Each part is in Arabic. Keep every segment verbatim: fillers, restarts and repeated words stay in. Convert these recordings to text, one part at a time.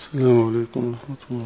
السلام عليكم ورحمة الله.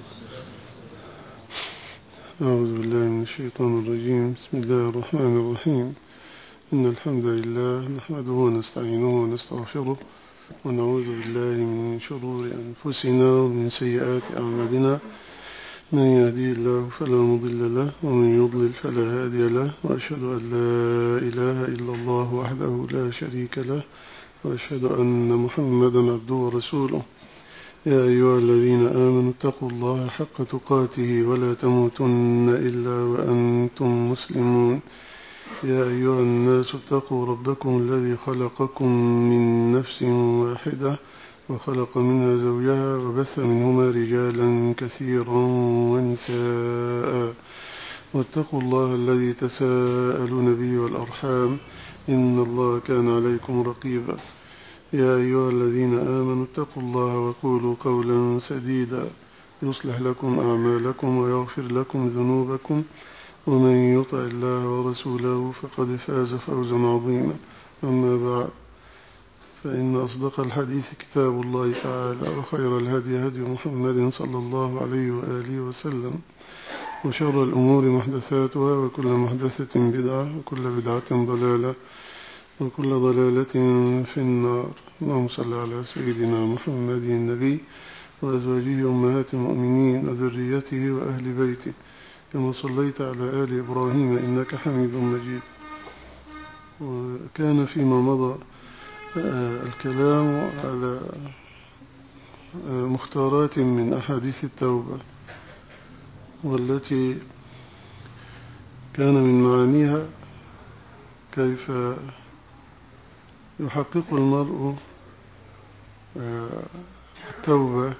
أعوذ بالله من الشيطان الرجيم. بسم الله الرحمن الرحيم. إن الحمد لله نحمده ونستعينه ونستغفره ونعوذ بالله من شرور أنفسنا ومن سيئات أعمالنا. من يهدي الله فلا مضل له ومن يضلل فلا هادي له، وأشهد أن لا إله إلا الله وحده لا شريك له، وأشهد أن محمدا عبده ورسوله. يا أيها الذين آمنوا اتقوا الله حق تقاته ولا تموتن إلا وأنتم مسلمون. يا أيها الناس اتقوا ربكم الذي خلقكم من نفس واحدة وخلق منها زوجها وبث منهما رجالا كثيرا ونساء، واتقوا الله الذي تساءلون به والأرحام إن الله كان عليكم رقيبا. يا أيها الذين آمنوا اتقوا الله وقولوا قولا سديدا يصلح لكم أعمالكم ويغفر لكم ذنوبكم، ومن يطع الله ورسوله فقد فاز فوزا عظيما. أما بعد، فإن أصدق الحديث كتاب الله تعالى، وخير الهدي هدي محمد صلى الله عليه وآله وسلم، وشر الأمور محدثاتها، وكل محدثة بدعة، وكل بدعة ضلالة، وكل ضلالة في النار. اللهم صل على سيدنا محمد النبي وأزواجه أمهات المؤمنين وذريته وأهل بيته كما صليت على آل إبراهيم إنك حميد مجيد. وكان فيما مضى الكلام على مختارات من أحاديث التوبة، والتي كان من معانيها كيف يحقق المرء التوبة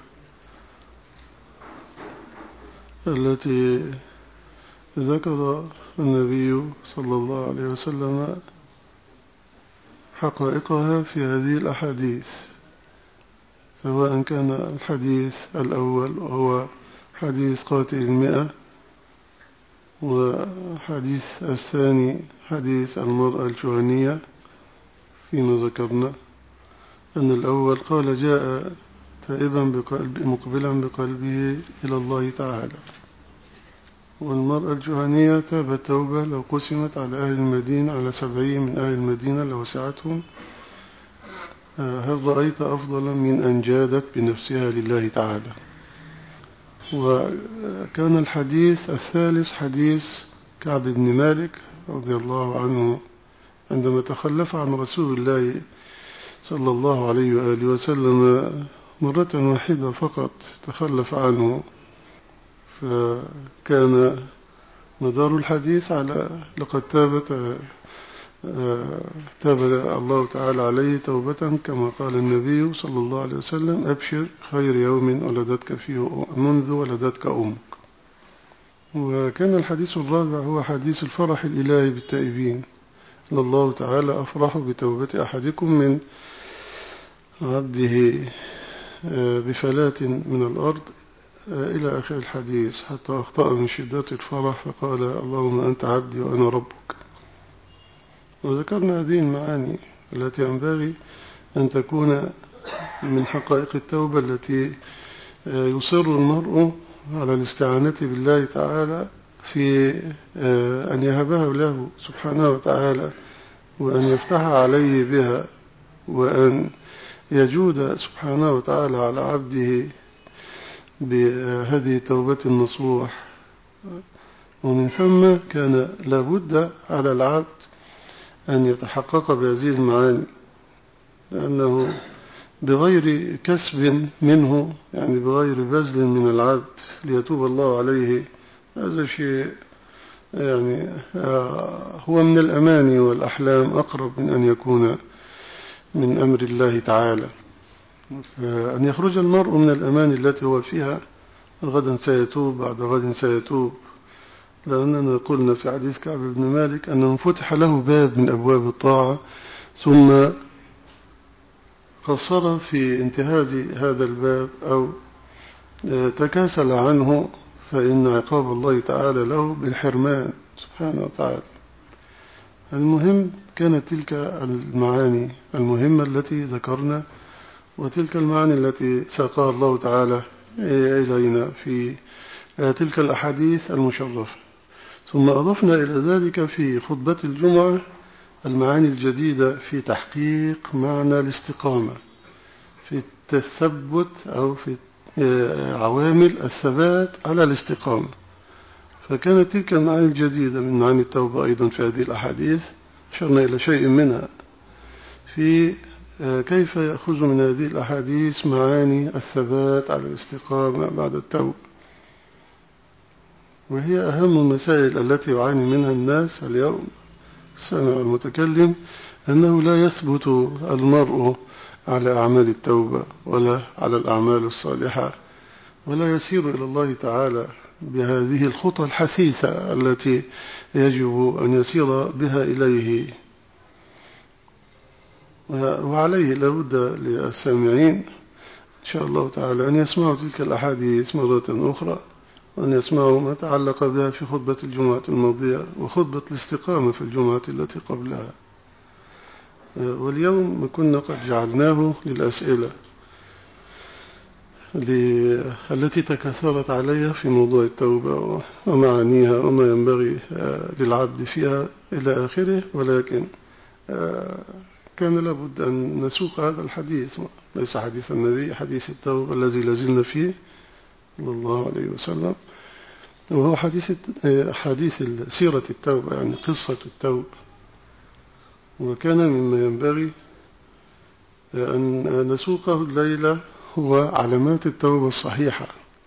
التي ذكر النبي صلى الله عليه وسلم حقائقها في هذه الأحاديث، سواء كان الحديث الأول وهو حديث قاتل المئة، وحديث الثاني حديث المرأة الجهنية، فيما ذكرنا أن الأول قال جاء تائبا بقلب مقبلا بقلبه إلى الله تعالى، والمرأة الجهنية تابت توبة لو قسمت على أهل المدينة على سبعين من أهل المدينة لوسعتهم. هل رأيت أفضل من أن جادت بنفسها لله تعالى؟ وكان الحديث الثالث حديث كعب بن مالك رضي الله عنه، عندما تخلف عن رسول الله صلى الله عليه وآله وسلم مرة واحدة فقط، تخلف عنه، فكان مدار الحديث على لقد تابت تاب الله تعالى عليه توبة كما قال النبي صلى الله عليه وسلم: أبشر خير يوم ولدتك فيه منذ ولدتك أمك. وكان الحديث الرابع هو حديث الفرح الإلهي بالتائبين، إن الله تعالى أفرح بتوبة أحدكم من عبده بفلاة من الأرض إلى آخر الحديث، حتى أخطأ من شدة الفرح فقال: اللهم أنت عبدي وأنا ربك. وذكرنا هذه المعاني التي ينبغي أن تكون من حقائق التوبة التي يصر المرء على الاستعانة بالله تعالى في أن يهبها له سبحانه وتعالى، وأن يفتح عليه بها، وأن يجود سبحانه وتعالى على عبده بهذه التوبة النصوح. ومن ثم كان لابد على العبد أن يتحقق بهذه المعاني، لأنه بغير كسب منه، يعني بغير بذل من العبد ليتوب الله عليه، هذا شيء يعني هو من الأماني والأحلام أقرب من أن يكون من أمر الله تعالى. فأن يخرج المرء من الأمان التي هو فيها، غدا سيتوب، بعد غد سيتوب، لأننا قلنا في حديث كعب بن مالك أنه فتح له باب من أبواب الطاعة ثم قصر في انتهاز هذا الباب أو تكاسل عنه، فإن عقاب الله تعالى له بالحرمان سبحانه وتعالى. المهم كانت تلك المعاني المهمة التي ذكرنا وتلك المعاني التي ساقها الله تعالى إلينا في تلك الأحاديث المشرفة. ثم أضفنا إلى ذلك في خطبة الجمعة المعاني الجديدة في تحقيق معنى الاستقامة، في التثبت أو في عوامل الثبات على الاستقامة. فكانت تلك المعاني الجديدة من معاني التوبة أيضا في هذه الأحاديث، أشرنا إلى شيء منها في كيف يأخذ من هذه الأحاديث معاني الثبات على الاستقامة بعد التوبة، وهي أهم المسائل التي يعاني منها الناس اليوم. السامع المتكلم أنه لا يثبت المرء على أعمال التوبة ولا على الأعمال الصالحة، ولا يسير إلى الله تعالى بهذه الخطى الحثيثة التي يجب أن يسير بها إليه. وعليه لابد للسامعين إن شاء الله تعالى أن يسمعوا تلك الأحاديث مرة أخرى، وأن يسمعوا ما تعلق بها في خطبة الجمعة الماضية وخطبة الاستقامة في الجمعة التي قبلها. واليوم كنا قد جعلناه للأسئلة التي تكاثرت عليها في موضوع التوبة ومعانيها وما ينبغي للعبد فيها إلى آخره، ولكن كان لابد أن نسوق هذا الحديث، ليس حديث النبي، حديث التوبة الذي لازلنا فيه صلى الله عليه وسلم، وهو حديث حديث سيرة التوبة، يعني قصة التوبة. وكان مما ينبغي أن نسوقه الليلة هو علامات التوبة الصحيحة،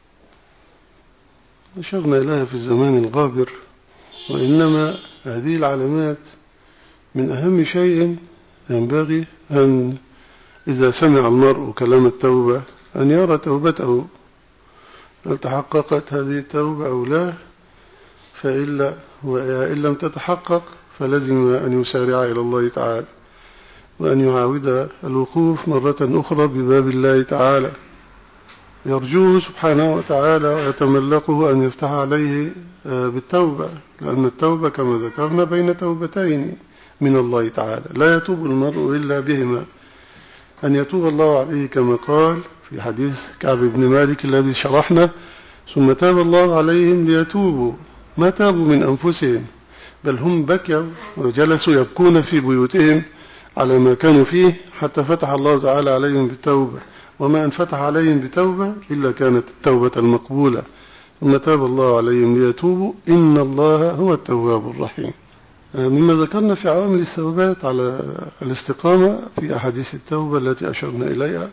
أشرنا إليها في الزمان الغابر، وإنما هذه العلامات من أهم شيء ينبغي أن إذا سمع المرء كلام التوبة أن يرى توبته هل تحققت هذه التوبة أو لا، فإلا وإن لم تتحقق فلازم أن يسارع إلى الله تعالى، وأن يعاود الوقوف مرة أخرى بباب الله تعالى، يرجوه سبحانه وتعالى ويتملقه أن يفتح عليه بالتوبة، لأن التوبة كما ذكرنا بين توبتين من الله تعالى، لا يتوب المرء إلا بهما، أن يتوب الله عليه كما قال في حديث كعب بن مالك الذي شرحنا: ثم تاب الله عليهم ليتوبوا، ما تابوا من أنفسهم، بل هم بكوا وجلسوا يبكون في بيوتهم على ما كانوا فيه حتى فتح الله تعالى عليهم بالتوبة، وما أن فتح عليهم بتوبة إلا كانت التوبة المقبولة. ثم تاب الله عليهم ليتوبوا إن الله هو التواب الرحيم. مما ذكرنا في عوامل الثبات على الاستقامة في أحاديث التوبة التي أشرنا إليها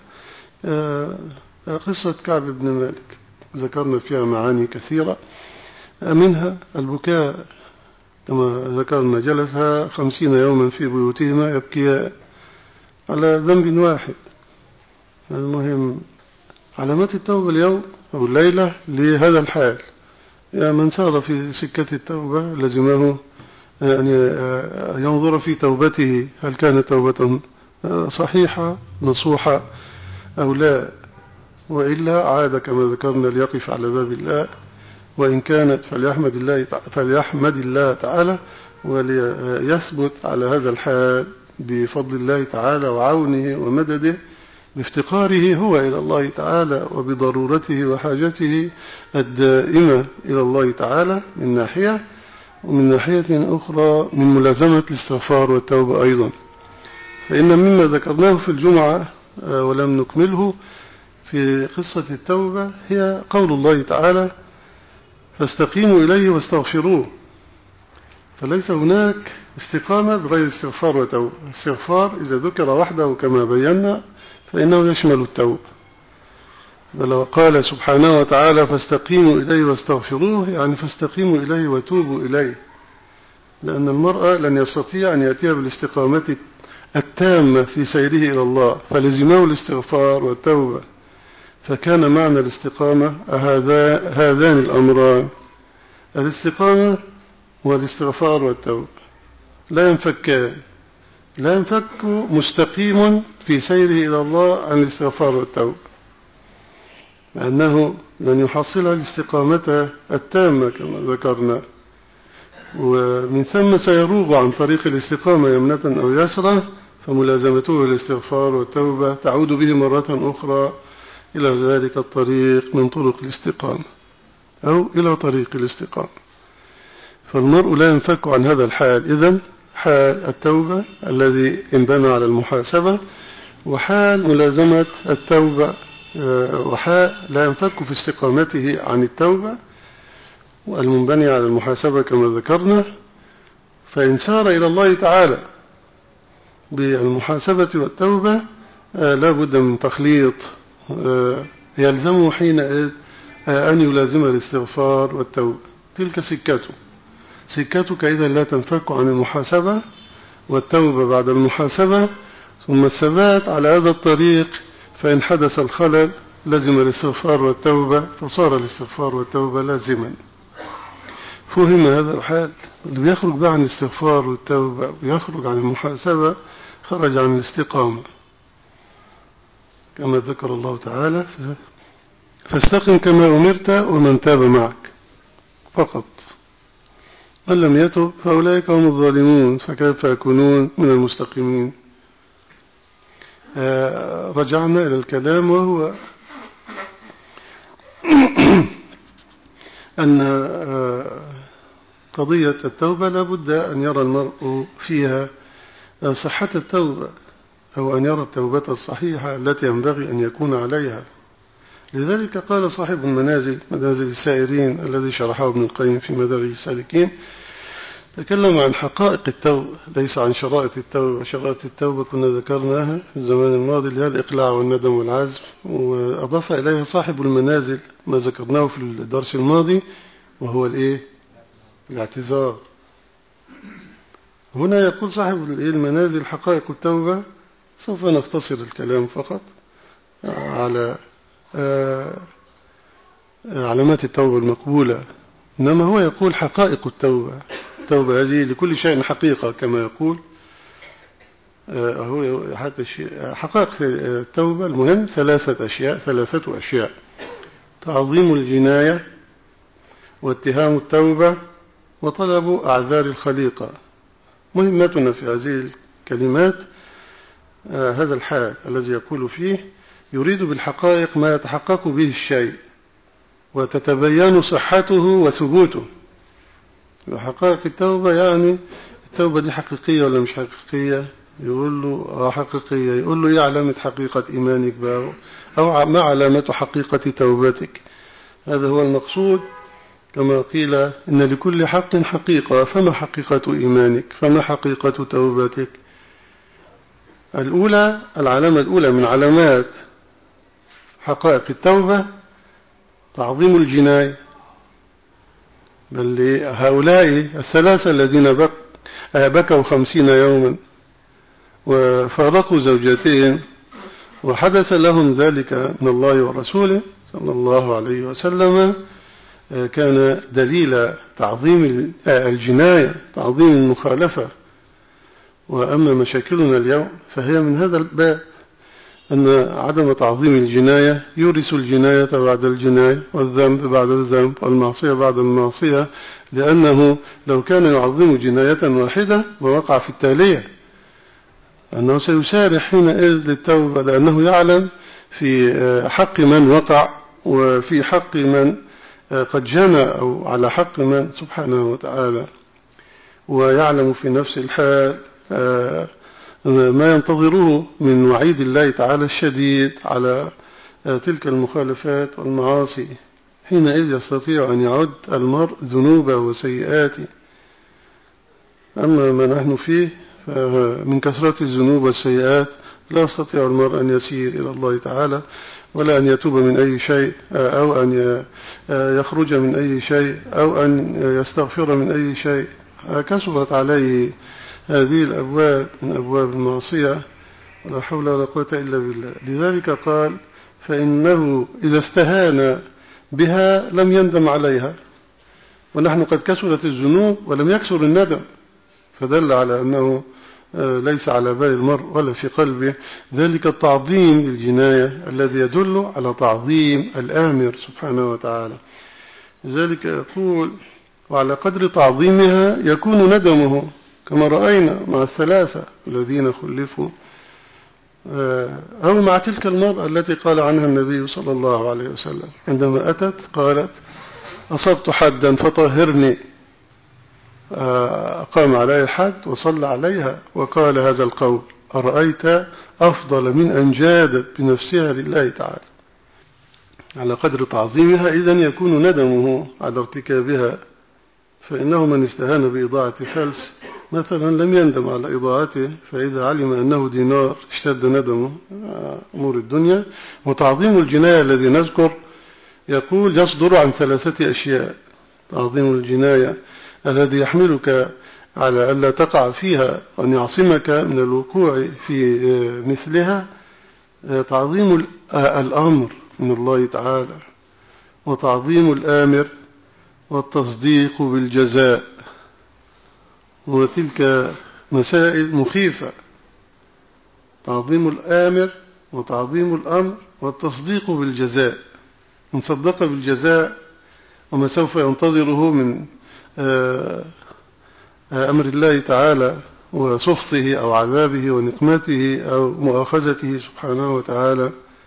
قصة كعب بن مالك، ذكرنا فيها معاني كثيرة، منها البكاء كما ذكرنا، جلس خمسين يوما في بيوتهما يبكيان على ذنب واحد. المهم علامات التوبة اليوم أو الليلة لهذا الحال، يا من سار في سكة التوبة لزمه أن ينظر في توبته هل كانت توبة صحيحة نصوحة أو لا، وإلا عاد كما ذكرنا ليقف على باب الله، وإن كانت فليحمد الله فليحمد الله تعالى وليثبت على هذا الحال بفضل الله تعالى وعونه ومدده، بافتقاره هو إلى الله تعالى وبضرورته وحاجته الدائمة إلى الله تعالى من ناحية، ومن ناحية أخرى من ملازمة الاستغفار والتوبة أيضا. فإن مما ذكرناه في الجمعة ولم نكمله في قصة التوبة هي قول الله تعالى: فاستقيموا إليه واستغفروه. فليس هناك استقامة بغير استغفار وتوبة. الاستغفار إذا ذكر وحده كما بينا فإنه يشمل التوبة، بل قال سبحانه وتعالى: فاستقيموا إليه واستغفروه، يعني فاستقيموا إليه وتوبوا إليه، لأن المرء لن يستطيع أن يأتي بالاستقامة التامة في سيره إلى الله، فلزمه الاستغفار والتوبة. فكان معنى الاستقامة هذا هذان الأمران، الاستقامة والاستغفار والتوبة، لا ينفكان، لا ينفك مستقيم في سيره إلى الله عن الاستغفار والتوبة، لأنه لن يحصل الاستقامة التامة كما ذكرنا، ومن ثم سيروغ عن طريق الاستقامة يمنة أو يسرى، فملازمته الاستغفار والتوبة تعود به مرة أخرى إلى ذلك الطريق من طرق الاستقامة أو إلى طريق الاستقامة. فالمرء لا ينفك عن هذا الحال. إذن حال التوبة الذي انبنى على المحاسبة، وحال ملازمة التوبة، وحال لا ينفك في استقامته عن التوبة والمنبني على المحاسبة كما ذكرنا. فإن سار إلى الله تعالى بالمحاسبة والتوبة لا بد من تخليط، يلزمه حينئذ أن يلازم الاستغفار والتوبة. تلك سكته سكتك إذا لا تنفك عن المحاسبة والتوبة بعد المحاسبة، ثم الثبات على هذا الطريق. فإن حدث الخلل لزم الاستغفار والتوبة، فصار الاستغفار والتوبة لازما. فهم هذا الحال؟ اللي بيخرج بقى عن الاستغفار والتوبة ويخرج عن المحاسبة خرج عن الاستقامة، كما ذكر الله تعالى: فاستقم كما أمرت ومن تاب معك فقط، من لم يتب فأولئك هم الظالمون، فكيف يكونون من المستقيمين. آه رجعنا إلى الكلام، وهو أن آه قضية التوبة لابد أن يرى المرء فيها صحة التوبة، أو أن يرى التوبة الصحيحة التي ينبغي أن يكون عليها. لذلك قال صاحب المنازل منازل السائرين الذي شرحه ابن القيم في مدارج السالكين، تكلم عن حقائق التوبة ليس عن شرائط التوبة. شرائط التوبة كنا ذكرناها في الزمان الماضي اللي هي الإقلاع والندم والعزم، وأضاف إليها صاحب المنازل ما ذكرناه في الدرس الماضي، وهو الإيه؟ الاعتذار. هنا يقول صاحب المنازل حقائق التوبة. سوف نختصر الكلام فقط على علامات التوبة المقبولة، إنما هو يقول حقائق التوبة. التوبة هذه لكل شيء حقيقة كما يقول. هو حقائق التوبة المهم ثلاثة أشياء ثلاثة أشياء: تعظيم الجناية، واتهام التوبة، وطلب أعذار الخليقة. مهمتنا في هذه الكلمات هذا الحال الذي يقول فيه يريد بالحقائق ما يتحقق به الشيء وتتبين صحته وثبوته. حقائق التوبة يعني التوبة دي حقيقية ولا مش حقيقية؟ يقول له آه حقيقية. يقول له إيه علامة حقيقة إيمانك بقى، أو ما علامة حقيقة توبتك؟ هذا هو المقصود. كما قيل إن لكل حق حقيقة، فما حقيقة إيمانك؟ فما حقيقة توبتك؟ الأولى، العلامة الأولى من علامات حقائق التوبة تعظيم الجناية. بل هؤلاء الثلاثة الذين بك بكوا خمسين يوما وفارقوا زوجتين وحدث لهم ذلك من الله ورسوله صلى الله عليه وسلم، كان دليل تعظيم الجناية، تعظيم المخالفة. وأما مشاكلنا اليوم فهي من هذا الباب، أن عدم تعظيم الجناية يورث الجناية بعد الجناية، والذنب بعد الذنب، والمعصية بعد المعصية، لأنه لو كان يعظم جناية واحدة ما وقع في التالية، أنه سيسارع حينئذ للتوبة، لأنه يعلم في حق من وقع وفي حق من قد جنى، أو على حق من سبحانه وتعالى، ويعلم في نفس الحال ما ينتظره من وعيد الله تعالى الشديد على تلك المخالفات والمعاصي. حينئذ يستطيع أن يعد المرء ذنوبه وسيئاته. أما ما نحن فيه من كثرة الذنوب والسيئات لا يستطيع المرء أن يسير إلى الله تعالى، ولا أن يتوب من أي شيء، أو أن يخرج من أي شيء، أو أن يستغفر من أي شيء. كثرت عليه هذه الأبواب من أبواب المعصية، ولا حول ولا قوة إلا بالله. لذلك قال فإنه إذا استهان بها لم يندم عليها. ونحن قد كثرت الذنوب ولم يكثر الندم، فدل على أنه ليس على بال المرء ولا في قلبه ذلك التعظيم للجناية الذي يدل على تعظيم الآمر سبحانه وتعالى. لذلك يقول وعلى قدر تعظيمها يكون ندمه، كما رأينا مع الثلاثة الذين خلفوا، أو مع تلك المرأة التي قال عنها النبي صلى الله عليه وسلم عندما أتت قالت أصبت حدا فطهرني، أقام عليها الحد وصلى عليها وقال هذا القول: أرأيت أفضل من أن جادت بنفسها لله تعالى. على قدر تعظيمها إذن يكون ندمه على ارتكابها، فإنه من استهان بإضاعة فلس مثلا لم يندم على إضاعته، فإذا علم أنه دينار اشتد ندمه أمور الدنيا. وتعظيم الجناية الذي نذكر يقول يصدر عن ثلاثة أشياء. تعظيم الجناية الذي يحملك على ألا تقع فيها وأن يعصمك من الوقوع في مثلها تعظيم الأمر من الله تعالى، وتعظيم الآمر، والتصديق بالجزاء. وتلك مسائل مخيفة: تعظيم الآمر وتعظيم الأمر والتصديق بالجزاء. من صدق بالجزاء وما سوف ينتظره من أمر الله تعالى وسخطه أو عذابه ونقمته أو مؤاخذته سبحانه وتعالى،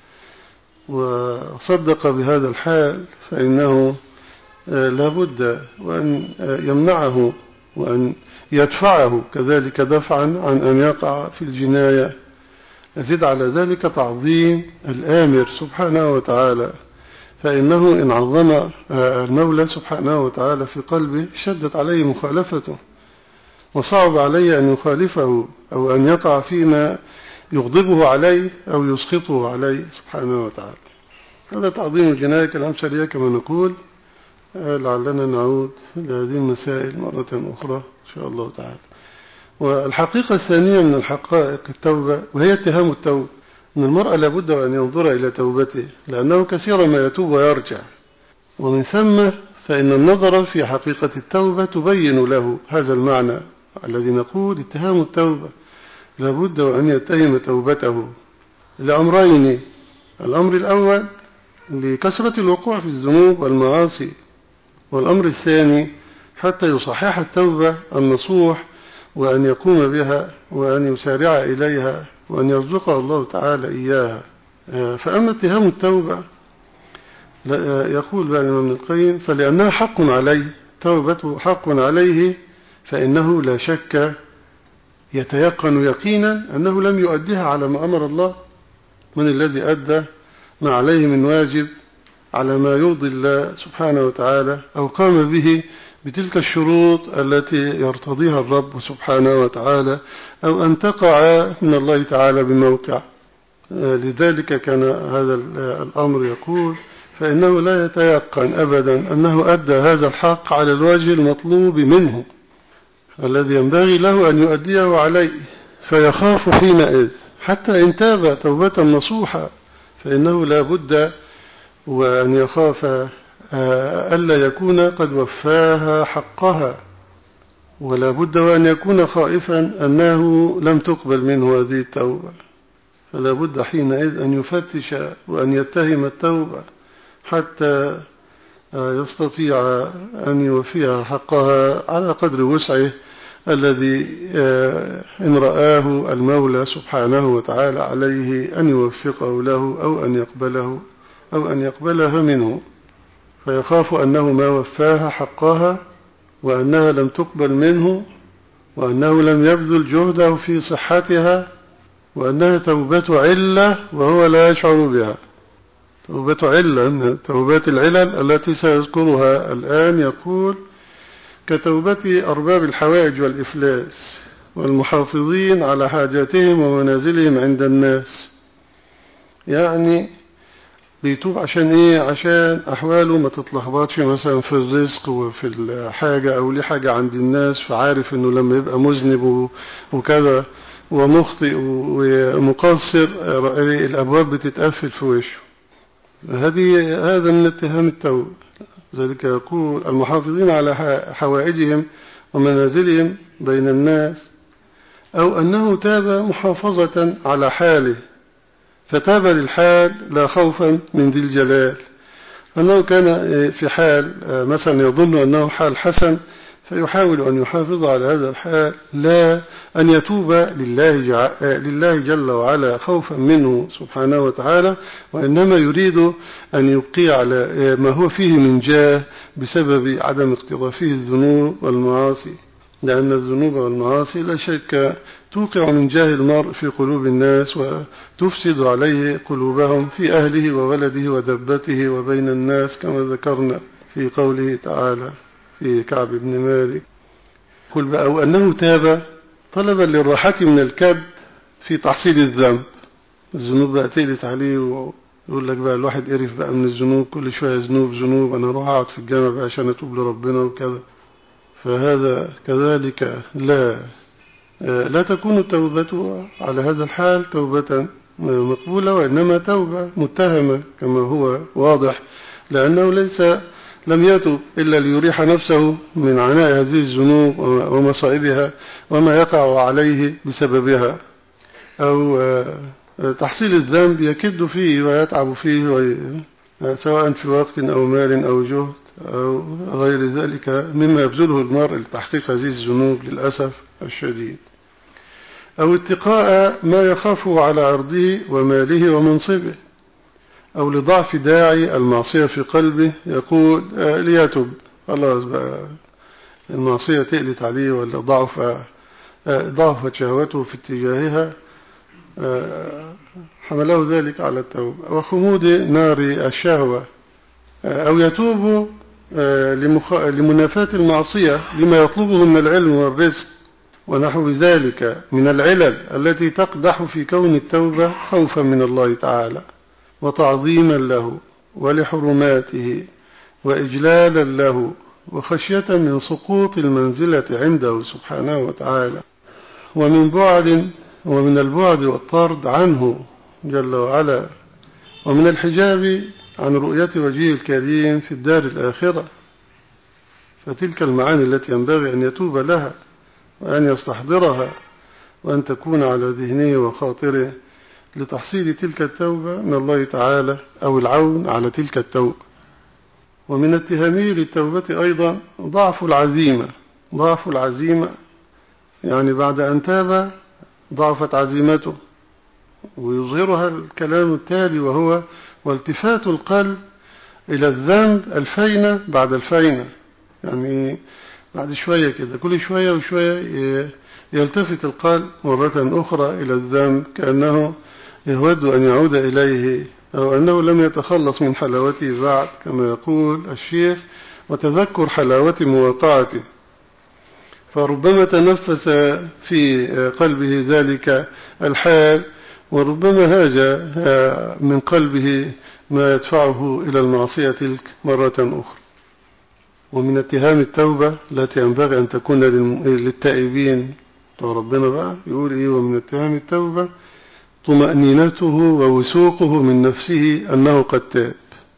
وصدق بهذا الحال، فإنه لا بد وأن يمنعه وأن يدفعه كذلك دفعا عن أن يقع في الجناية. يزيد على ذلك تعظيم الآمر سبحانه وتعالى، فإنه إن عظم المولى سبحانه وتعالى في قلبه شدت عليه مخالفته، وصعب عليه أن يخالفه أو أن يقع فيما يغضبه عليه أو يسخطه عليه سبحانه وتعالى. هذا تعظيم الجناية كالأمثلية كما نقول. لعلنا نعود لهذه المسائل مرة أخرى إن شاء الله تعالى. والحقيقة الثانية من الحقائق التوبة، وهي اتهام التوبة، أن المرء لابد أن ينظر إلى توبته، لأنه كثيرا ما يتوب ويرجع، ومن ثم فإن النظر في حقيقة التوبة تبين له هذا المعنى الذي نقول اتهام التوبة. لابد أن يتهم توبته لأمرين: الأمر الأول لكثرة الوقوع في الذنوب والمعاصي، والأمر الثاني حتى يصحح التوبة النصوح وأن يقوم بها وأن يسارع إليها وأن يرزقه الله تعالى إياها. فأما اتهام التوبة يقول بقى الإمام ابن القيم: فلأنها حق عليه، توبته حق عليه، فإنه لا شك يتيقن يقينا أنه لم يؤديها على ما أمر الله. من الذي أدى ما عليه من واجب على ما يرضي الله سبحانه وتعالى، أو قام به بتلك الشروط التي يرتضيها الرب سبحانه وتعالى، أو أن تقع من الله تعالى بموقع. لذلك كان هذا الأمر يقول: فإنه لا يتيقن أبدا أنه أدى هذا الحق على الوجه المطلوب منه الذي ينبغي له أن يؤديه عليه، فيخاف حينئذ حتى إن تاب توبة نصوحة، فإنه لا بد وأن يخاف ألا يكون قد وفاها حقها، ولا بد وأن يكون خائفا أنه لم تقبل منه هذه التوبة. فلا بد حينئذ أن يفتش وأن يتهم التوبة حتى يستطيع أن يوفيها حقها على قدر وسعه الذي إن رآه المولى سبحانه وتعالى عليه أن يوفقه له أو أن يقبله أو أن يقبلها منه. فيخاف أنه ما وفاها حقها، وأنها لم تقبل منه، وأنه لم يبذل جهده في صحتها، وأنها توبة علة وهو لا يشعر بها. توبة علة من توبات العلل التي سيذكرها الآن. يقول: كتوبة أرباب الحوائج والإفلاس والمحافظين على حاجاتهم ومنازلهم عند الناس. يعني بيتوب عشان إيه؟ عشان أحواله ما تتلخبطش مثلا في الرزق وفي الحاجة، أو ليه حاجة عند الناس، فعارف أنه لما يبقى مذنب وكذا ومخطئ ومقصر الأبواب بتتقفل في وشه. هذه هذا من اتهام التوبة. ذلك يقول: المحافظين على حوائجهم ومنازلهم بين الناس، أو أنه تاب محافظة على حاله، فتاب للحال لا خوفا من ذي الجلال. أنه كان في حال مثلا يظن أنه حال حسن، فيحاول أن يحافظ على هذا الحال، لا أن يتوب لله, لله جل وعلا خوفا منه سبحانه وتعالى، وإنما يريد أن يبقي على ما هو فيه من جاه بسبب عدم اقترافه الذنوب والمعاصي، لأن الذنوب والمعاصي لا شك توقع من جاه المرء في قلوب الناس وتفسد عليه قلوبهم في أهله وولده ودبته وبين الناس، كما ذكرنا في قوله تعالى في كعب بن مالك: قل بقى أو أنه تاب طلبا للراحة من الكد في تحصيل الذنب. الذنوب بقى تقلت عليه ويقول لك بقى الواحد قرف بقى من الذنوب، كل شوية ذنوب ذنوب، أنا أروح أقعد في الجامع بقى عشان أتوب لربنا وكذا. فهذا كذلك لا لا تكون التوبة على هذا الحال توبة مقبولة، وإنما توبة متهمة كما هو واضح، لأنه ليس لم يتب إلا ليريح نفسه من عناء هذه الذنوب ومصائبها وما يقع عليه بسببها، أو تحصيل الذنب يكد فيه ويتعب فيه، سواء في وقت أو مال أو جهد أو غير ذلك مما يبذله المرء لتحقيق هذه الذنوب للأسف الشديد، أو اتقاء ما يخافه على عرضه وماله ومنصبه، أو لضعف داعي المعصية في قلبه يقول ليتب خلاص بقى المعصية تقلت عليه ولا ضعف ضعفت شهوته في اتجاهها، حمله ذلك على التوبة. وخمود نار الشهوة، أو يتوب لمنافاة المعصية لما يطلبه من العلم والرزق ونحو ذلك من العلل التي تقدح في كون التوبة خوفا من الله تعالى وتعظيما له ولحرماته وإجلالا له وخشية من سقوط المنزلة عنده سبحانه وتعالى، ومن بعد ومن البعد والطرد عنه جل وعلا، ومن الحجاب عن رؤية وجهه الكريم في الدار الآخرة. فتلك المعاني التي ينبغي أن يتوب لها وأن يستحضرها وأن تكون على ذهنه وخاطره لتحصيل تلك التوبة من الله تعالى أو العون على تلك التوبة. ومن اتهامه للتوبة أيضا ضعف العزيمة. ضعف العزيمة يعني بعد أن تاب ضعفت عزيمته، ويظهرها الكلام التالي وهو والتفات القلب إلى الذنب الفينة بعد الفينة، يعني بعد شوية كده كل شوية وشوية يلتفت القلب مرة أخرى إلى الذنب كأنه يود أن يعود إليه، أو أنه لم يتخلص من حلاوته بعد كما يقول الشيخ، وتذكر حلاوة مواقعته، فربما تنفس في قلبه ذلك الحال، وربما هاج من قلبه ما يدفعه إلى المعصية تلك مرة أخرى. ومن اتهام التوبة التي ينبغي أن تكون للتائبين ربنا بقى يقول إيه: ومن اتهام التوبة طمأنينته ووثوقه من نفسه أنه قد تاب.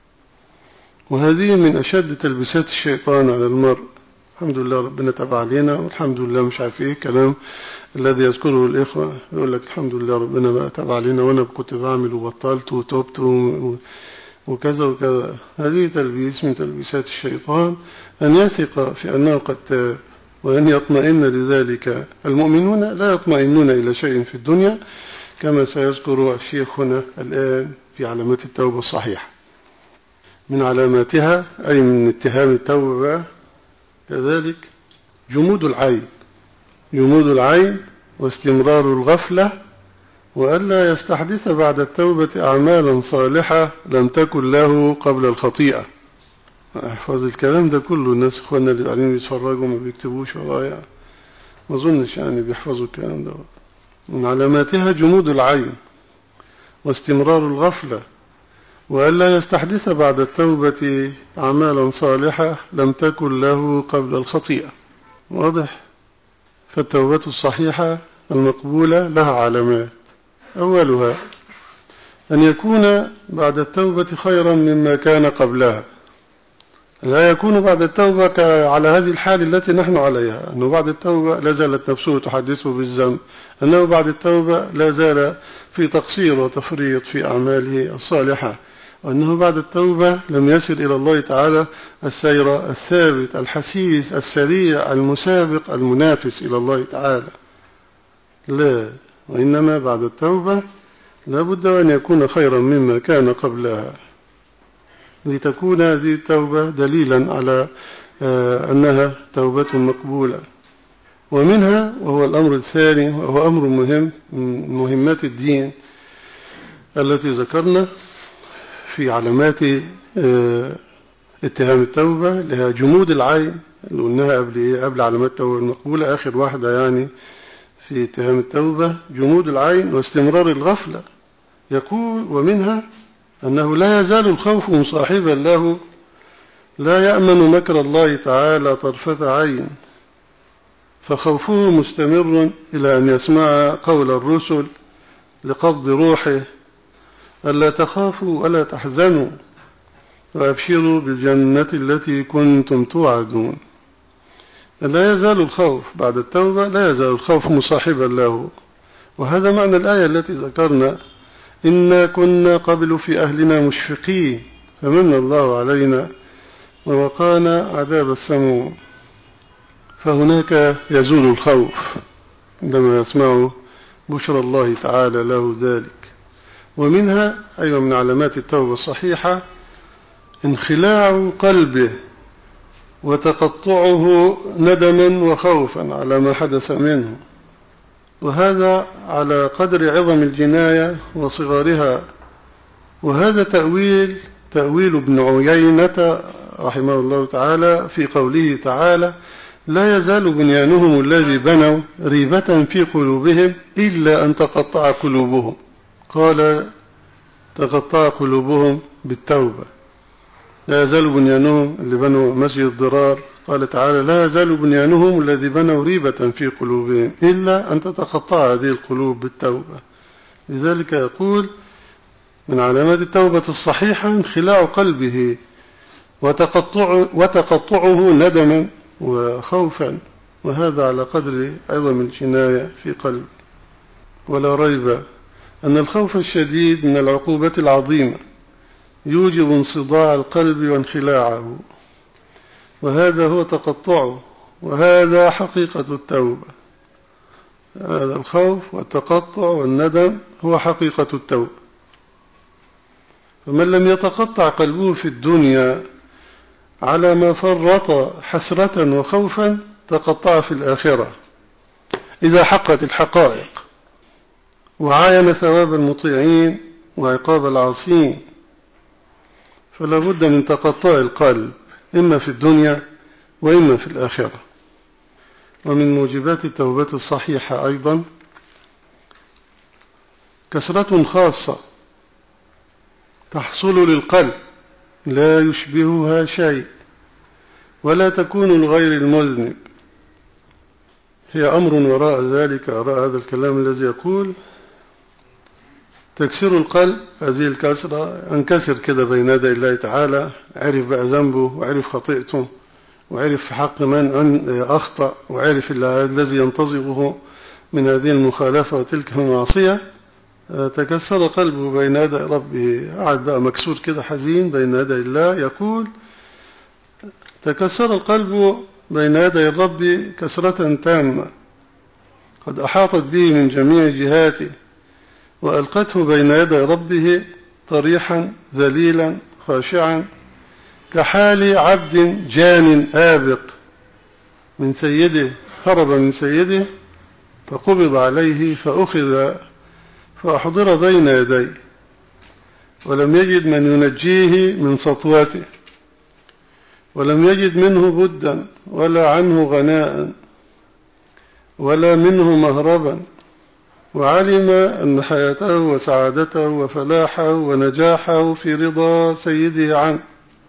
وهذه من أشد تلبسات الشيطان على المرء. الحمد لله ربنا تاب علينا، والحمد لله مش عارف إيه الكلام الذي يذكره الإخوة، يقول لك الحمد لله ربنا بقى تاب علينا وأنا كنت بعمل وبطلت وتوبت وكذا وكذا. هذه تلبيس من تلبيسات الشيطان، أن يثق في أنه قد تاب وأن يطمئن لذلك. المؤمنون لا يطمئنون إلى شيء في الدنيا كما سيذكر الشيخ هنا الآن في علامات التوبة الصحيحة. من علاماتها أي من اتهام التوبة كذلك جمود العين. جمود العين واستمرار الغفلة، وألا يستحدث بعد التوبة أعمالا صالحة لم تكن له قبل الخطيئة. احفظ الكلام ده كله، الناس اخوانا اللي بعدين بيتفرجوا ما بيكتبوش ورايا، ما اظنش يعني بيحفظوا الكلام ده. من علاماتها جمود العين واستمرار الغفلة، وألا يستحدث بعد التوبة أعمالا صالحة لم تكن له قبل الخطيئة. واضح؟ فالتوبة الصحيحة المقبولة لها علامات. أولها أن يكون بعد التوبة خيرا مما كان قبلها. لا يكون بعد التوبة على هذه الحال التي نحن عليها، أنه بعد التوبة لا زالت نفسه تحدثه بالذنب، أنه بعد التوبة لا زال في تقصير وتفريط في أعماله الصالحة، وأنه بعد التوبة لم يسر إلى الله تعالى السير الثابت الحسيس السريع المسابق المنافس إلى الله تعالى، لا، وإنما بعد التوبة لا بد أن يكون خيرا مما كان قبلها، لتكون هذه التوبة دليلا على أنها توبة مقبولة. ومنها، وهو الأمر الثاني وهو أمر مهم من مهمات الدين التي ذكرنا في علامات اتهام التوبة، لها جمود العين اللي قلناها قبل إيه؟ قبل علامات التوبة المقبولة، آخر واحدة يعني في اتهام التوبة جمود العين واستمرار الغفلة. يقول: ومنها أنه لا يزال الخوف مصاحبا له، لا يأمن مكر الله تعالى طرفة عين، فخوفه مستمر إلى أن يسمع قول الرسل لقبض روحه: ألا تخافوا ولا تحزنوا وأبشروا بالجنة التي كنتم توعدون. لا يزال الخوف بعد التوبة، لا يزال الخوف مصاحبا له، وهذا معنى الآية التي ذكرنا: إنا كنا قبل في أهلنا مشفقين فمن الله علينا ووقانا عذاب السموم. فهناك يزول الخوف عندما يسمع بشرى الله تعالى له ذلك. ومنها أيضا من علامات التوبة الصحيحة انخلاع قلبه وتقطعه ندما وخوفا على ما حدث منه، وهذا على قدر عظم الجناية وصغارها. وهذا تأويل تأويل ابن عيينة رحمه الله تعالى في قوله تعالى: لا يزال بنيانهم الذي بنوا ريبة في قلوبهم إلا أن تقطع قلوبهم. قال: تقطع قلوبهم بالتوبة. لا يزال بنيانهم اللي بنوا مسجد الضرار، قال تعالى: لا يزال بنيانهم الذي بنوا ريبة في قلوبهم إلا أن تتقطع هذه القلوب بالتوبة. لذلك يقول: من علامات التوبة الصحيحة انخلاع قلبه وتقطع وتقطعه ندما وخوفا، وهذا على قدر عظم الجناية في قلبه. ولا ريب أن الخوف الشديد من العقوبة العظيمة يوجب انصداع القلب وانخلاعه، وهذا هو تقطعه، وهذا حقيقة التوبة. هذا الخوف والتقطع والندم هو حقيقة التوبة. فمن لم يتقطع قلبه في الدنيا على ما فرط حسرة وخوفا تقطع في الآخرة إذا حقت الحقائق وعاين ثواب المطيعين وعقاب العاصين. فلا بد من تقطع القلب إما في الدنيا وإما في الآخرة. ومن موجبات التوبة الصحيحة أيضا كسرة خاصة تحصل للقلب لا يشبهها شيء ولا تكون لغير المذنب. هي أمر وراء ذلك، وراء هذا الكلام الذي يقول: تكسير القلب. هذه الكسرة انكسر كده بين يدي الله تعالى، عرف بقى ذنبه وعرف خطيئته وعرف في حق من أخطأ وعرف الذي ينتظره من هذه المخالفة وتلك المعصية. تكسر قلبه بين يدي ربه، قعد بقى مكسور كده حزين بين يدي الله. يقول: تكسر القلب بين يدي الرب كسرة تامة قد أحاطت به من جميع جهاته، وألقته بين يدي ربه طريحا ذليلا خاشعا كحال عبد جان آبق من سيده، هرب من سيده فقبض عليه فأخذ فأحضر بين يديه، ولم يجد من ينجيه من سطوته، ولم يجد منه بدا ولا عنه غناء ولا منه مهربا، وعلم أن حياته وسعادته وفلاحه ونجاحه في رضا سيده عنه،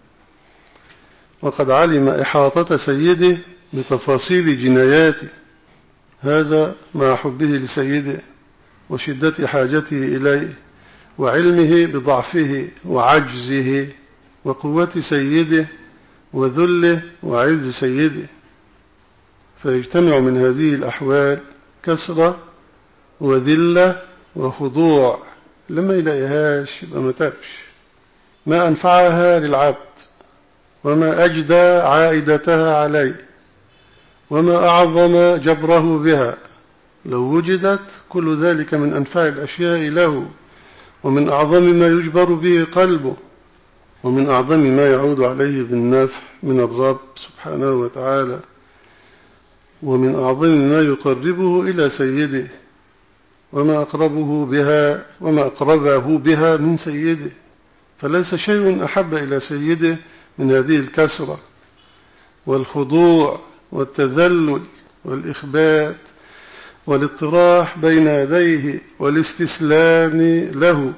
وقد علم إحاطة سيده بتفاصيل جناياته، هذا مع حبه لسيده وشدة حاجته إليه وعلمه بضعفه وعجزه وقوة سيده وذله وعز سيده. فيجتمع من هذه الأحوال كسرة وذلة وخضوع. لما يلاقيهاش يبقى ما تابش، ما أنفعها للعبد، وما أجدى عائدتها عليه، وما أعظم جبره بها. لو وجدت كل ذلك من أنفع الأشياء له، ومن أعظم ما يجبر به قلبه، ومن أعظم ما يعود عليه بالنفع من الرب سبحانه وتعالى، ومن أعظم ما يقربه إلى سيده، وما أقربه بها وما أقربه بها من سيده. فليس شيء أحب إلى سيده من هذه الكسرة والخضوع والتذلل والإخبات والاضطراح بين يديه والاستسلام له.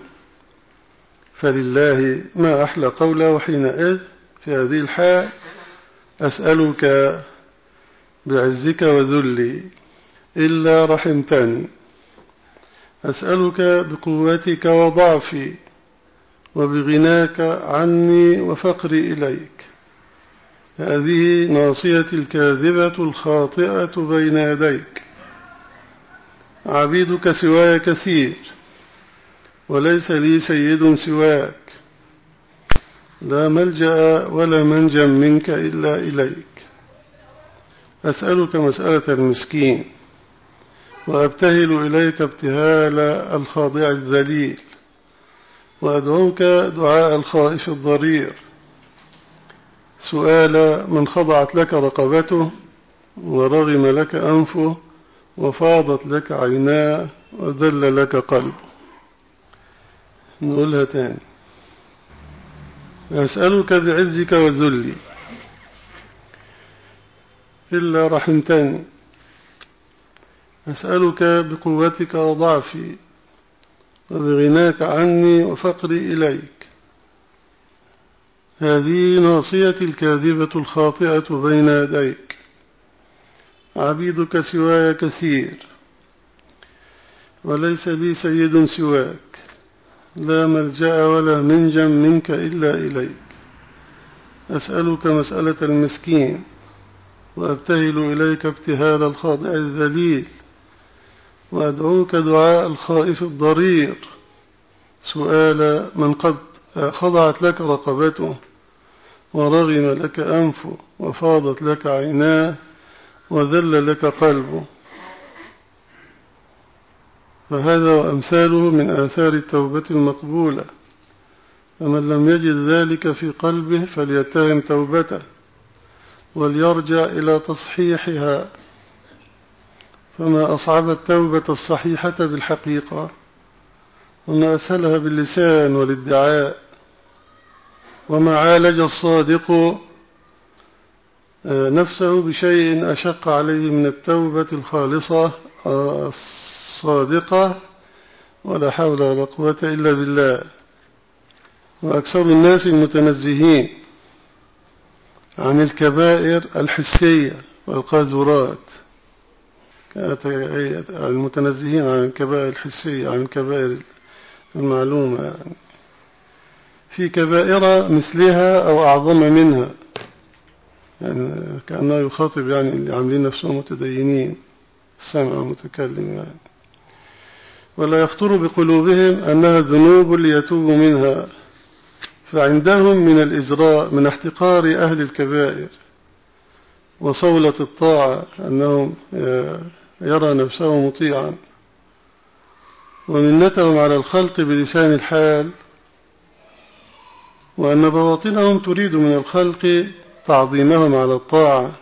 فلله ما أحلى قوله حينئذ في هذه الحال: أسألك بعزك وذلي إلا رحمتني، أسألك بقوتك وضعفي وبغناك عني وفقري إليك. هذه ناصيتي الكاذبة الخاطئة بين يديك، عبيدك سواي كثير، وليس لي سيد سواك، لا ملجأ ولا منجا منك إلا إليك. أسألك مسألة المسكين، وأبتهل إليك ابتهال الخاضع الذليل، وأدعوك دعاء الخائف الضرير، سؤال من خضعت لك رقبته ورغم لك أنفه وفاضت لك عيناه وذل لك قلبه. نقولها تاني: أسألك بعزك وذلي إلا رحمتني، أسألك بقوتك وضعفي وبغناك عني وفقري إليك. هذه ناصيتي الكاذبة الخاطئة بين يديك، عبيدك سواي كثير، وليس لي سيد سواك، لا ملجأ ولا منجا منك إلا إليك. أسألك مسألة المسكين، وأبتهل إليك ابتهال الخاضع الذليل، وأدعوك دعاء الخائف الضرير، سؤال من قد خضعت لك رقبته ورغم لك أنفه وفاضت لك عيناه وذل لك قلبه. فهذا وأمثاله من آثار التوبة المقبولة. فمن لم يجد ذلك في قلبه فليتهم توبته وليرجع إلى تصحيحها. فما أصعب التوبة الصحيحة بالحقيقة، وما أسهلها باللسان والادعاء، وما عالج الصادق نفسه بشيء أشق عليه من التوبة الخالصة الصادقة، ولا حول ولا قوة إلا بالله. وأكثر الناس المتنزهين عن الكبائر الحسية والقاذورات، المتنزهين عن الكبائر الحسية، عن الكبائر المعلومة، يعني في كبائر مثلها أو أعظم منها، يعني كأنه يخاطب يعني اللي عاملين نفسهم متدينين، السمع متكلم يعني. ولا يخطر بقلوبهم أنها ذنوب ليتوبوا منها، فعندهم من الإجراء من احتقار أهل الكبائر وصولة الطاعة أنهم يرى نفسه مطيعا، ومنتهم على الخلق بلسان الحال، وأن بواطنهم تريد من الخلق تعظيمهم على الطاعة،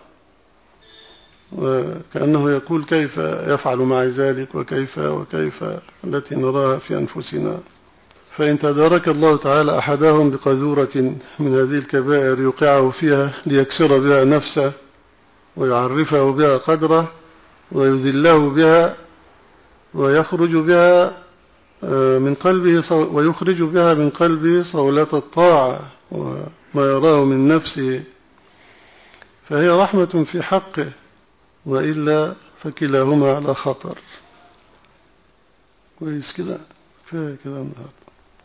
وكأنه يقول كيف يفعل مع ذلك وكيف وكيف التي نراها في أنفسنا. فإن تدارك الله تعالى أحدهم بقذورة من هذه الكبائر يوقعه فيها ليكسر بها نفسه ويعرفه بها قدره ويذله بها ويخرج بها من قلبه ويخرج بها من قلبه صولة الطاعة وما يراه من نفسه، فهي رحمة في حقه، وإلا فكلاهما على خطر. كويس كده، كفاية كده النهارده.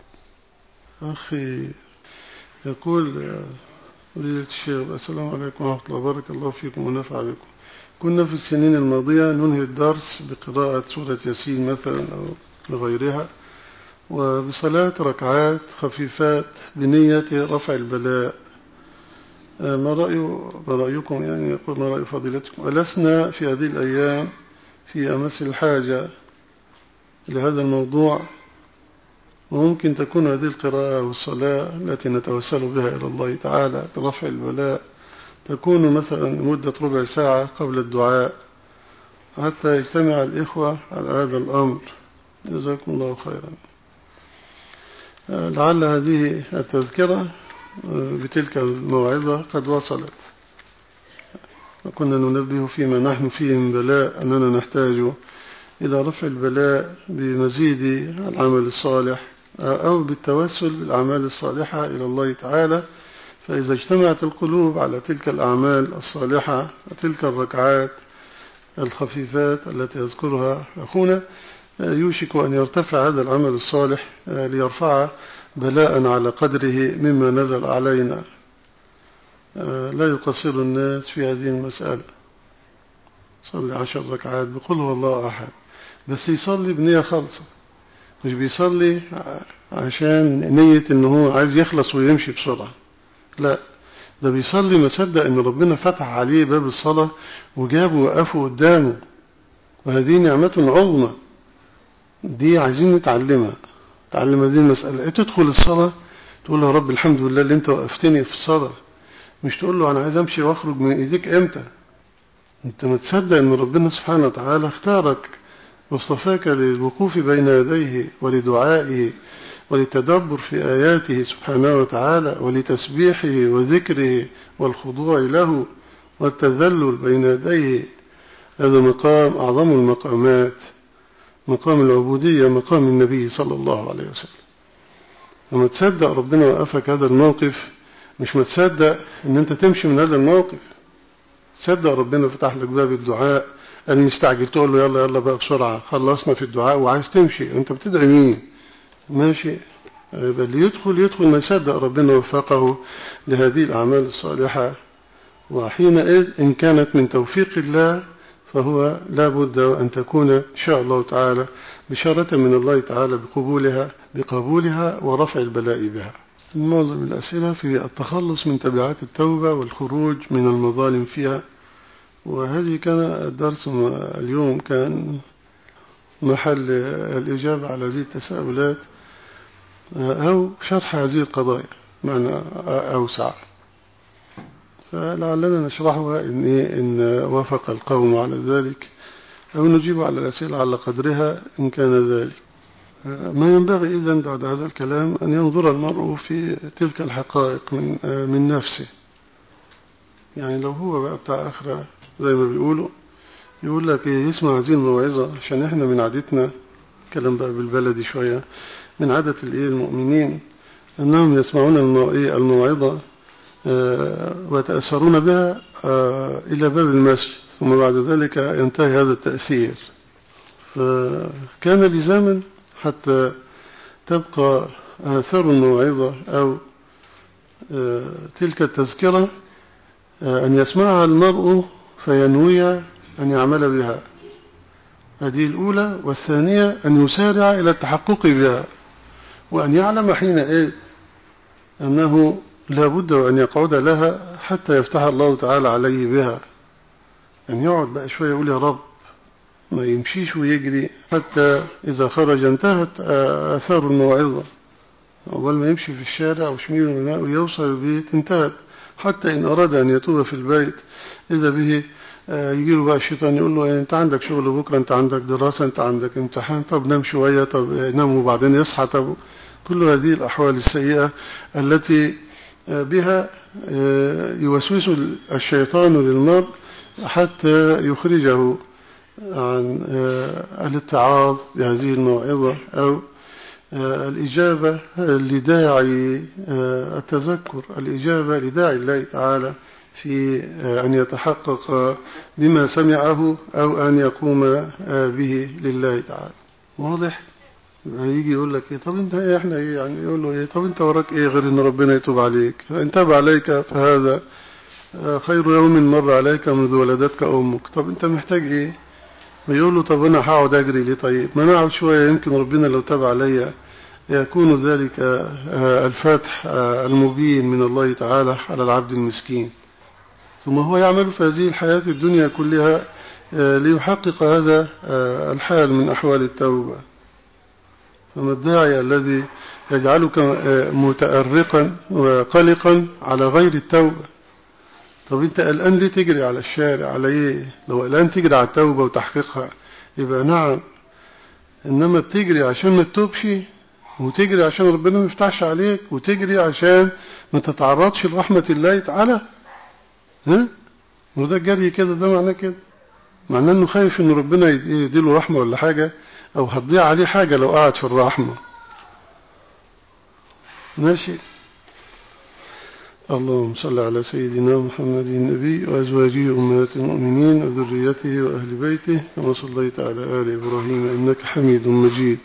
أخي يقول فضيلة الشيخ: السلام عليكم ورحمة الله، بارك الله فيكم ونفع بكم. كنا في السنين الماضية ننهي الدرس بقراءة سورة ياسين مثلا أو لغيرها، وبصلاة ركعات خفيفات بنية رفع البلاء. ما رأي ما رأيكم يعني يقول ما رأي فضيلتكم؟ ولسنا في هذه الأيام في أمس الحاجة لهذا الموضوع، وممكن تكون هذه القراءة والصلاة التي نتوسل بها إلى الله تعالى برفع البلاء تكون مثلا مدة ربع ساعة قبل الدعاء حتى يجتمع الإخوة على هذا الأمر. جزاكم الله خيرا. لعل هذه التذكرة بتلك الموعظة قد وصلت، وكنا ننبه فيما نحن فيه من بلاء أننا نحتاج إلى رفع البلاء بمزيد العمل الصالح أو بالتوسل بالأعمال الصالحة إلى الله تعالى. فإذا اجتمعت القلوب على تلك الأعمال الصالحة وتلك الركعات الخفيفات التي يذكرها أخونا، يوشك أن يرتفع هذا العمل الصالح ليرفع بلاء على قدره مما نزل علينا. لا يقصر الناس في هذه المسألة. صلي عشر ركعات بقول هو الله أحد، بس يصلي بنية خالصة، مش بيصلي عشان نية إنه عايز يخلص ويمشي بسرعة، لا، ده بيصلي مصدق إن ربنا فتح عليه باب الصلاة وجابه وقفه قدامه، وهذه نعمة عظمى. دي عايزين نتعلمها، تعلم هذه المسألة. تدخل الصلاة تقول له يا رب الحمد لله اللي انت وقفتني في الصلاة، مش تقول له أنا عايز أمشي وأخرج من إيديك إمتى. أنت ما تصدق أن ربنا سبحانه وتعالى اختارك واصطفاك للوقوف بين يديه ولدعائه ولتدبر في آياته سبحانه وتعالى ولتسبيحه وذكره والخضوع له والتذلل بين يديه. هذا مقام أعظم المقامات، مقام العبودية، مقام النبي صلى الله عليه وسلم. وما تصدق ربنا وقفك هذا الموقف، مش ما تصدق أن أنت تمشي من هذا الموقف. تصدق ربنا فتح لك باب الدعاء، أن مستعجل تقول له يلا يلا بقى بسرعة خلصنا في الدعاء وعايز تمشي، أنت بتدعي مين؟ ماشي. بل يدخل يدخل ما يصدق ربنا وفقه لهذه الأعمال الصالحة. وحينئذ إن كانت من توفيق الله فهو لا بد أن تكون إن شاء الله تعالى بشارة من الله تعالى بقبولها بقبولها ورفع البلاء بها. معظم الأسئلة في التخلص من تبعات التوبة والخروج من المظالم فيها، وهذه كان الدرس اليوم كان محل الإجابة على هذه التساؤلات أو شرح هذه القضايا معنى أوسع، فلعلنا نشرحها إن, إن وافق القوم على ذلك أو نجيب على الأسئلة على قدرها إن كان ذلك. ما ينبغي إذن بعد هذا الكلام أن ينظر المرء في تلك الحقائق من, من نفسه. يعني لو هو بقى بتاع آخرة زي ما بيقولوا، يقول لك إيه، يسمع هذه الموعظة عشان إحنا من عادتنا، كلام بقى بالبلدي شوية، من عادة المؤمنين أنهم يسمعون الموعظة ويتأثرون بها إلى باب المسجد، ثم بعد ذلك ينتهي هذا التأثير. فكان لزاما حتى تبقى آثار الموعظة أو تلك التذكرة أن يسمعها المرء فينوي أن يعمل بها، هذه الأولى. والثانية أن يسارع إلى التحقق بها، وأن يعلم حينئذ أنه لا بد أن يقعد لها حتى يفتح الله تعالى عليه بها. أن يقعد بقى شوية يقول يا رب، ما يمشيش ويجري حتى إذا خرج انتهت آثار الموعظة. أول ما يمشي في الشارع وشميل الماء ويوصل البيت انتهت. حتى إن أراد أن يتوب في البيت إذا به يجيله بقى الشيطان يقول له أنت عندك شغل بكرة، أنت عندك دراسة، أنت عندك امتحان، طب نام شوية، طب نام وبعدين يصحى. طب كل هذه الأحوال السيئة التي بها يوسوس الشيطان للمرء حتى يخرجه عن الاتعاظ بهذه الموعظة أو الإجابة لداعي التذكر، الإجابة لداعي الله تعالى في أن يتحقق بما سمعه أو أن يقوم به لله تعالى. واضح؟ يجي يقول لك إيه، طب أنت إيه، إحنا إيه يعني، يقول له إيه، طب أنت وراك إيه غير إن ربنا يتوب عليك؟ فإن تاب عليك فهذا خير يوم مر عليك منذ ولدتك أمك. طب أنت محتاج إيه؟ يقول له طب أنا هقعد أجري ليه؟ طيب ما أنا أقعد شوية، يمكن ربنا لو تاب عليا يكون ذلك الفتح المبين من الله تعالى على العبد المسكين، ثم هو يعمل في هذه الحياة الدنيا كلها ليحقق هذا الحال من أحوال التوبة. فما الداعي الذي يجعلك متأرقا وقلقا على غير التوبة؟ طب انت الآن ليه تجري على الشارع؟ على ايه؟ لو الآن تجري على التوبة وتحقيقها يبقى نعم، إنما بتجري عشان ما تتوبش، وتجري عشان ربنا ما يفتحش عليك، وتجري عشان ما تتعرضش لرحمة الله تعالى. ها؟ وده الجري كده، ده معناه كده، معناه انه خايف ان ربنا يديله رحمة ولا حاجة، او هتضيع عليه حاجة لو قعد في الرحمة. ماشي. اللهم صل على سيدنا محمد النبي وأزواجه أمهات المؤمنين وذريته وأهل بيته كما صليت على آل إبراهيم إنك حميد مجيد.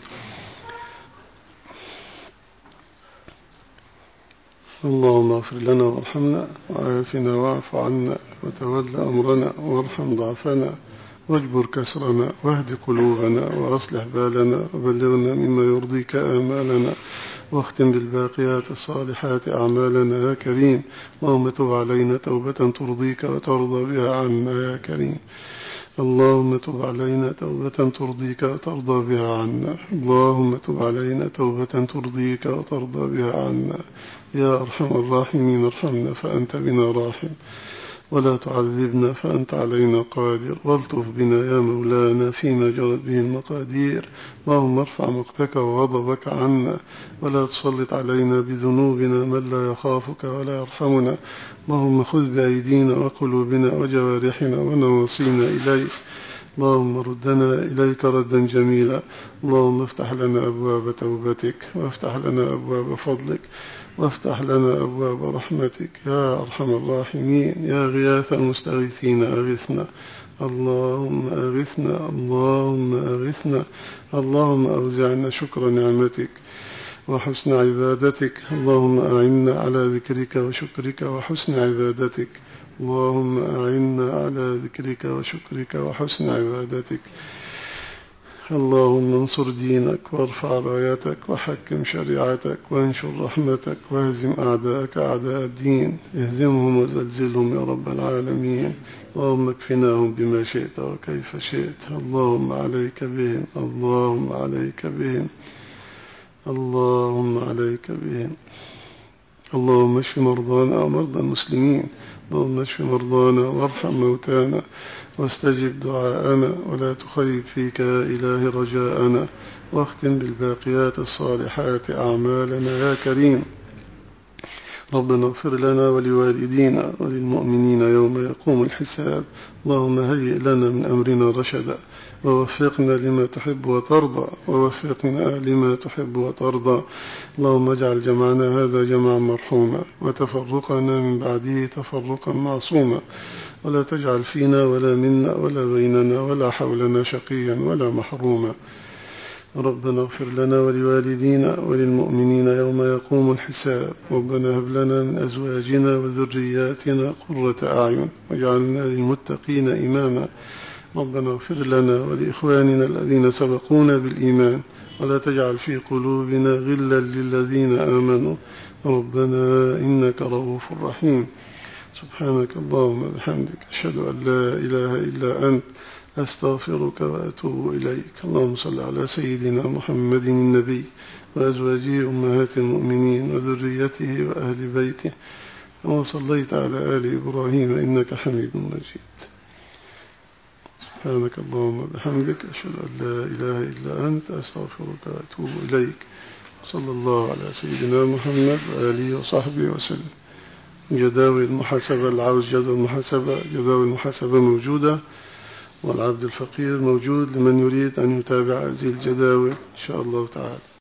اللهم اغفر لنا وارحمنا وعافنا واعف عنا وتول أمرنا وارحم ضعفنا واجبر كسرنا واهد قلوبنا وأصلح بالنا وبلغنا مما يرضيك آمالنا واختم بالباقيات الصالحات أعمالنا يا كريم. اللهم تب علينا توبة ترضيك وترضى بها عنا يا كريم. اللهم تب علينا توبة ترضيك وترضى بها عنا. اللهم تب علينا توبة ترضيك وترضى بها عنا يا أرحم الراحمين. ارحمنا فأنت بنا راحم، ولا تعذبنا فأنت علينا قادر، والطف بنا يا مولانا فيما جرت به المقادير. اللهم ارفع مقتك وغضبك عنا، ولا تسلط علينا بذنوبنا من لا يخافك ولا يرحمنا. اللهم خذ بأيدينا وقلوبنا وجوارحنا ونواصينا إليك. اللهم ردنا إليك ردا جميلا. اللهم افتح لنا أبواب توبتك، وافتح لنا أبواب فضلك، وافتح لنا أبواب رحمتك يا أرحم الراحمين. يا غياث المستغيثين أغثنا، اللهم أغثنا، اللهم أغثنا. اللهم أوزعنا شكر نعمتك وحسن عبادتك. اللهم أعنا على ذكرك وشكرك وحسن عبادتك. اللهم أعنا على ذكرك وشكرك وحسن عبادتك. اللهم انصر دينك وارفع رايتك وحكم شريعتك وانشر رحمتك واهزم أعداءك أعداء الدين. اهزمهم وزلزلهم يا رب العالمين. اللهم اكفناهم بما شئت وكيف شئت. اللهم عليك بهم، اللهم عليك بهم، اللهم عليك بهم. اللهم اشف مرضانا ومرضى المسلمين. اللهم اشف مرضانا وارحم موتانا واستجب دعاءنا، ولا تخيب فيك يا إله رجاءنا. واختم بالباقيات الصالحات أعمالنا يا كريم. ربنا اغفر لنا ولوالدينا وللمؤمنين يوم يقوم الحساب. اللهم هيئ لنا من أمرنا رشدا، ووفقنا لما تحب وترضى، ووفقنا لما تحب وترضى. اللهم اجعل جمعنا هذا جمعا مرحوما، وتفرقنا من بعده تفرقا معصوما، ولا تجعل فينا ولا منا ولا بيننا ولا حولنا شقيا ولا محروما. ربنا اغفر لنا ولوالدينا وللمؤمنين يوم يقوم الحساب. ربنا هب لنا من أزواجنا وذرياتنا قرة أعين واجعلنا للمتقين إماما. ربنا اغفر لنا ولإخواننا الذين سبقونا بالإيمان، ولا تجعل في قلوبنا غلا للذين آمنوا. ربنا إنك رؤوف رحيم. سبحانك اللهم وبحمدك، أشهد أن لا إله إلا أنت، أستغفرك وأتوب إليك. اللهم صل على سيدنا محمد النبي وأزواجه أمهات المؤمنين وذريته وأهل بيته كما صليت على آل إبراهيم إنك حميد مجيد. سبحانك اللهم وبحمدك، أشهد أن لا إله إلا أنت، أستغفرك وأتوب إليك. صلى الله على سيدنا محمد وآله وصحبه وسلم. جداول المحاسبة، العاوز جدول المحاسبة، جداول المحاسبة موجودة، والعبد الفقير موجود لمن يريد أن يتابع هذه الجداول إن شاء الله تعالى.